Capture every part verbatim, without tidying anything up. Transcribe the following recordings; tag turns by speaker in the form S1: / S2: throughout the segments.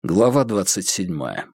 S1: Глава двадцать седьмая.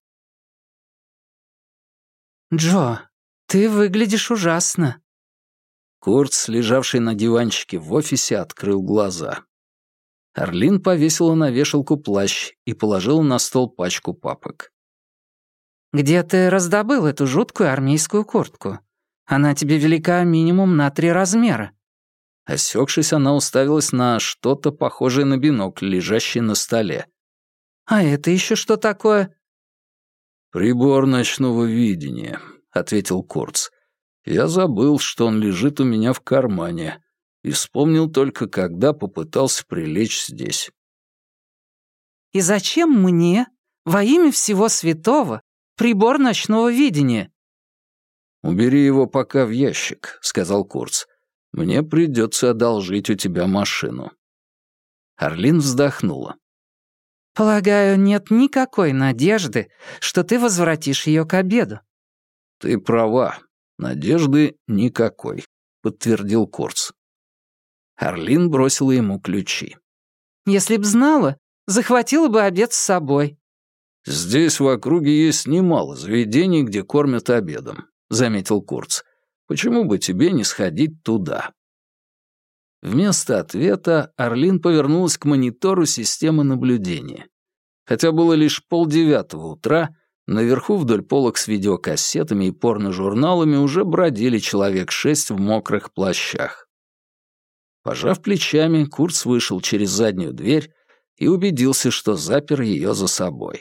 S2: «Джо, ты выглядишь ужасно».
S1: Куртс, лежавший на диванчике в офисе, открыл глаза. Арлин повесила на вешалку плащ и положила на стол пачку папок.
S2: «Где ты раздобыл эту жуткую армейскую куртку? Она тебе велика минимум на три размера».
S1: Осёкшись, она уставилась на что-то похожее на бинокль, лежащий на столе.
S2: «А это еще что такое?»
S1: «Прибор ночного видения», — ответил Куртс. «Я забыл, что он лежит у меня в кармане, и вспомнил только, когда попытался прилечь здесь».
S2: «И зачем мне, во имя всего святого, прибор ночного видения?»
S1: «Убери его пока в ящик», — сказал Куртс. «Мне придется одолжить у тебя машину». Арлин вздохнула.
S2: «Полагаю, нет никакой надежды, что ты возвратишь ее к обеду».
S1: «Ты права. Надежды никакой», — подтвердил Куртс. Арлин бросила ему ключи.
S2: «Если б знала, захватила бы обед с собой».
S1: «Здесь в округе есть немало заведений, где кормят обедом», — заметил Куртс. «Почему бы тебе не сходить туда?» Вместо ответа Арлин повернулась к монитору системы наблюдения. Хотя было лишь полдевятого утра, наверху вдоль полок с видеокассетами и порножурналами уже бродили человек шесть в мокрых плащах. Пожав плечами, Куртс вышел через заднюю дверь и убедился, что запер ее за собой.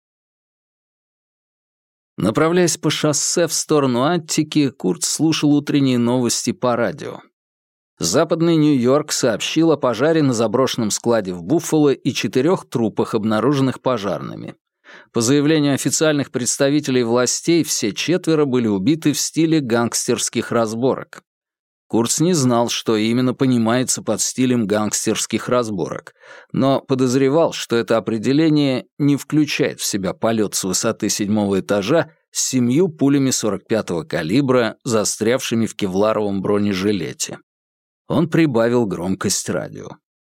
S1: Направляясь по шоссе в сторону Аттики, Куртс слушал утренние новости по радио. Западный Нью-Йорк сообщил о пожаре на заброшенном складе в Буффало и четырех трупах, обнаруженных пожарными. По заявлению официальных представителей властей, все четверо были убиты в стиле гангстерских разборок. Куртс не знал, что именно понимается под стилем гангстерских разборок, но подозревал, что это определение не включает в себя полет с высоты седьмого этажа с семью пулями сорок пятого калибра, застрявшими в кевларовом бронежилете. Он прибавил громкость радио.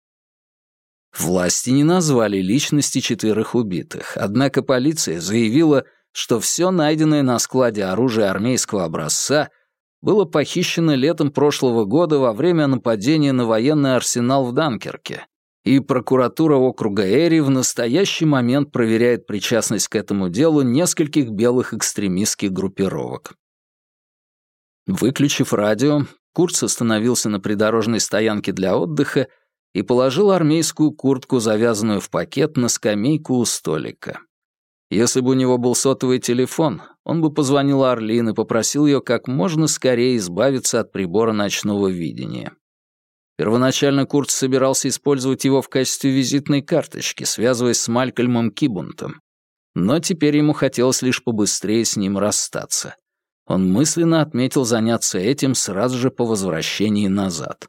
S1: Власти не назвали личности четверых убитых, однако полиция заявила, что все найденное на складе оружие армейского образца было похищено летом прошлого года во время нападения на военный арсенал в Данкерке, и прокуратура округа Эри в настоящий момент проверяет причастность к этому делу нескольких белых экстремистских группировок. Выключив радио, Куртс остановился на придорожной стоянке для отдыха и положил армейскую куртку, завязанную в пакет, на скамейку у столика. Если бы у него был сотовый телефон, он бы позвонил Арлин и попросил ее как можно скорее избавиться от прибора ночного видения. Первоначально Куртс собирался использовать его в качестве визитной карточки, связываясь с Малькольмом Кибунтом. Но теперь ему хотелось лишь побыстрее с ним расстаться. Он мысленно отметил заняться этим сразу же по возвращении назад.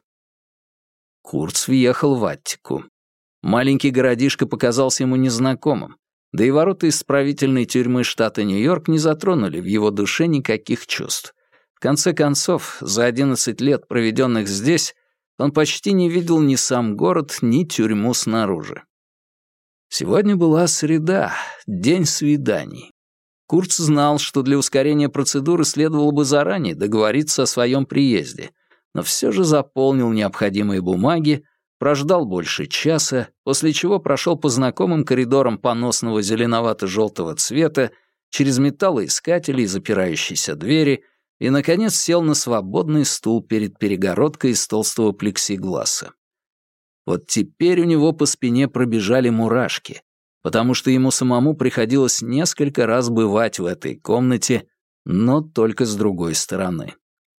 S1: Куртс въехал в Аттику. Маленький городишко показался ему незнакомым, да и ворота исправительной тюрьмы штата Нью-Йорк не затронули в его душе никаких чувств. В конце концов, за одиннадцать лет, проведенных здесь, он почти не видел ни сам город, ни тюрьму снаружи. Сегодня была среда, день свиданий. Куртс знал, что для ускорения процедуры следовало бы заранее договориться о своем приезде, но все же заполнил необходимые бумаги, прождал больше часа, после чего прошел по знакомым коридорам поносного зеленовато-желтого цвета, через металлоискатели и запирающиеся двери, и, наконец, сел на свободный стул перед перегородкой из толстого плексигласа. Вот теперь у него по спине пробежали мурашки, потому что ему самому приходилось несколько раз бывать в этой комнате, но только с другой стороны.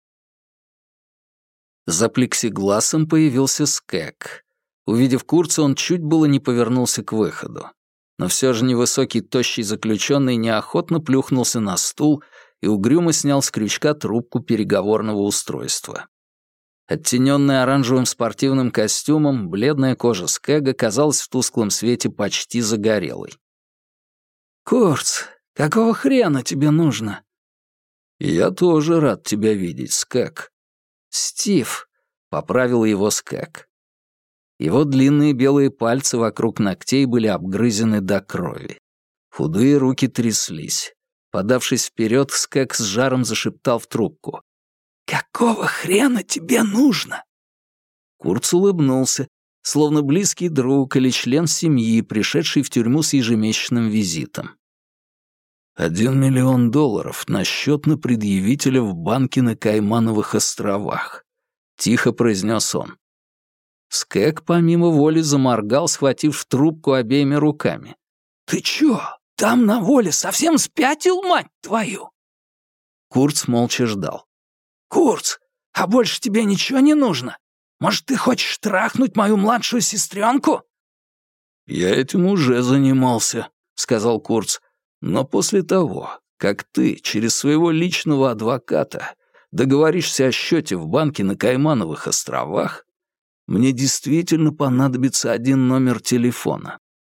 S1: За плексигласом появился Скэг. Увидев Куртса, он чуть было не повернулся к выходу. Но все же невысокий, тощий заключенный неохотно плюхнулся на стул и угрюмо снял с крючка трубку переговорного устройства. Оттененная оранжевым спортивным костюмом, бледная кожа Скэга казалась в тусклом свете почти загорелой. «Куртс, какого хрена тебе нужно?» «Я тоже рад тебя видеть, Скэг». «Стив», — поправил его Скэг. Его длинные белые пальцы вокруг ногтей были обгрызены до крови. Худые руки тряслись. Подавшись вперед, Скэг с жаром зашептал в трубку. «Какого хрена тебе нужно?» Курц улыбнулся, словно близкий друг или член семьи, пришедший в тюрьму с ежемесячным визитом. «Один миллион долларов на счет на предъявителя в банке на Каймановых островах», — тихо произнес он. Скэг помимо воли заморгал, схватив трубку обеими руками. «Ты чё, там на воле совсем спятил, мать твою?» Курц молча ждал. «Курц, а больше тебе ничего не нужно? Может, ты хочешь трахнуть мою младшую сестренку?» «Я этим уже занимался», — сказал Курц. «Но после того, как ты через своего личного адвоката договоришься о счете в банке на Каймановых островах, мне действительно понадобится один номер телефона».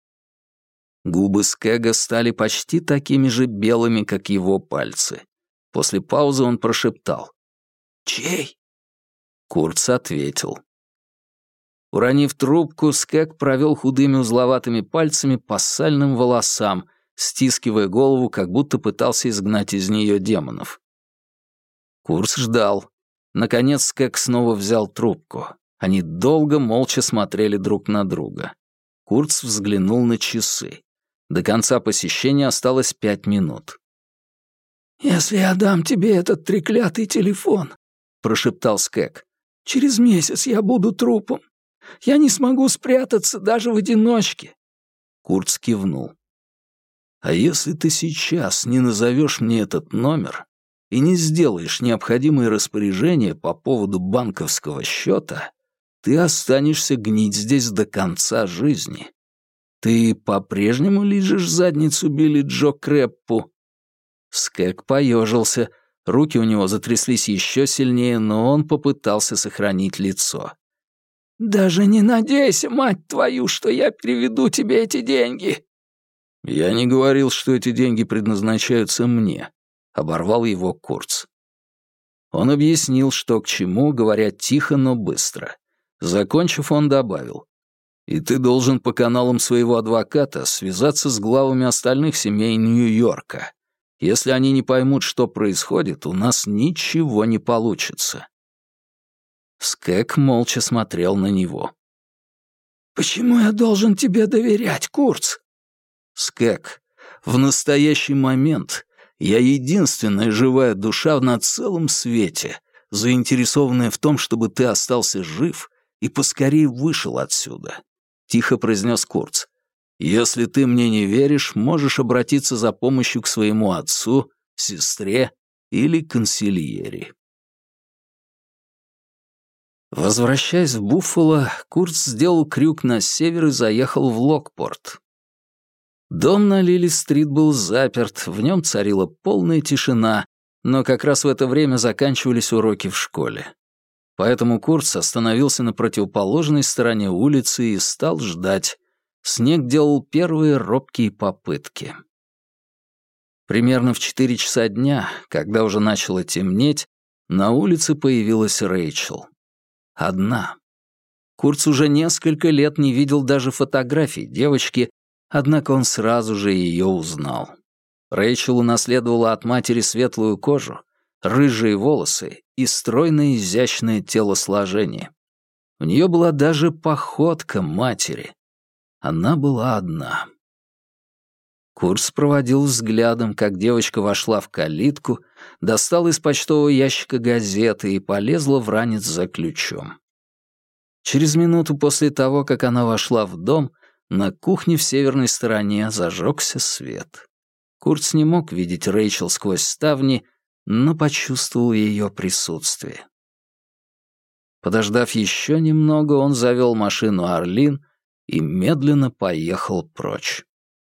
S1: Губы Скэга стали почти такими же белыми, как его пальцы. После паузы он прошептал. «Чей?» Курц ответил. Уронив трубку, Скэг провел худыми узловатыми пальцами по сальным волосам, стискивая голову, как будто пытался изгнать из нее демонов. Курц ждал. Наконец Скэг снова взял трубку. Они долго молча смотрели друг на друга. Курц взглянул на часы. До конца посещения осталось пять минут. «Если я дам тебе этот треклятый телефон», — прошептал Скэг, — «через месяц я буду трупом. Я не смогу спрятаться даже в одиночке». Курц кивнул. «А если ты сейчас не назовешь мне этот номер и не сделаешь необходимые распоряжения по поводу банковского счета, ты останешься гнить здесь до конца жизни. Ты по-прежнему лижешь задницу Билли Джо Крэппу?» Скэг поежился, руки у него затряслись еще сильнее, но он попытался сохранить лицо. «Даже не надейся, мать твою, что я переведу тебе эти деньги!» «Я не говорил, что эти деньги предназначаются мне», — оборвал его Курц. Он объяснил, что к чему, говоря тихо, но быстро. Закончив, он добавил. «И ты должен по каналам своего адвоката связаться с главами остальных семей Нью-Йорка. Если они не поймут, что происходит, у нас ничего не получится». Скэг молча смотрел на него. «Почему я должен тебе доверять, Курц?» «Скэг, в настоящий момент я единственная живая душа на целом свете, заинтересованная в том, чтобы ты остался жив и поскорее вышел отсюда», — тихо произнес Курц. «Если ты мне не веришь, можешь обратиться за помощью к своему отцу, сестре или консильери». Возвращаясь в Буффало, Курц сделал крюк на север и заехал в Локпорт. Дом на Лили-стрит был заперт, в нем царила полная тишина, но как раз в это время заканчивались уроки в школе. Поэтому Курц остановился на противоположной стороне улицы и стал ждать. Снег делал первые робкие попытки. Примерно в четыре часа дня, когда уже начало темнеть, на улице появилась Рэйчел. Одна. Курц уже несколько лет не видел даже фотографий девочки, однако он сразу же ее узнал. Рэйчел унаследовала от матери светлую кожу, рыжие волосы и стройное изящное телосложение. У нее была даже походка матери. Она была одна. Курц проводил взглядом, как девочка вошла в калитку, достала из почтового ящика газеты и полезла в ранец за ключом. Через минуту после того, как она вошла в дом, на кухне в северной стороне зажегся свет. Курц не мог видеть Рэйчел сквозь ставни, но почувствовал ее присутствие. Подождав еще немного, он завел машину Арлин и медленно поехал прочь.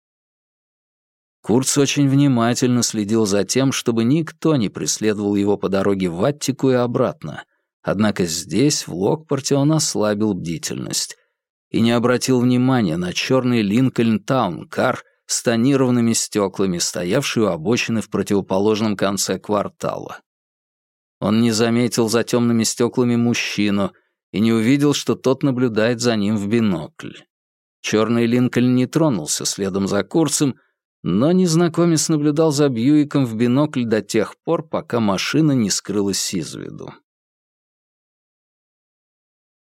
S1: Курц очень внимательно следил за тем, чтобы никто не преследовал его по дороге в Аттику и обратно, однако здесь, в Локпорте, он ослабил бдительность и не обратил внимания на черный Линкольн Таун-кар с тонированными стеклами, стоявший у обочины в противоположном конце квартала. Он не заметил за темными стеклами мужчину и не увидел, что тот наблюдает за ним в бинокль. Черный Линкольн не тронулся следом за Курцем, Но незнакомец наблюдал за Бьюиком в бинокль до тех пор, пока машина не скрылась из виду.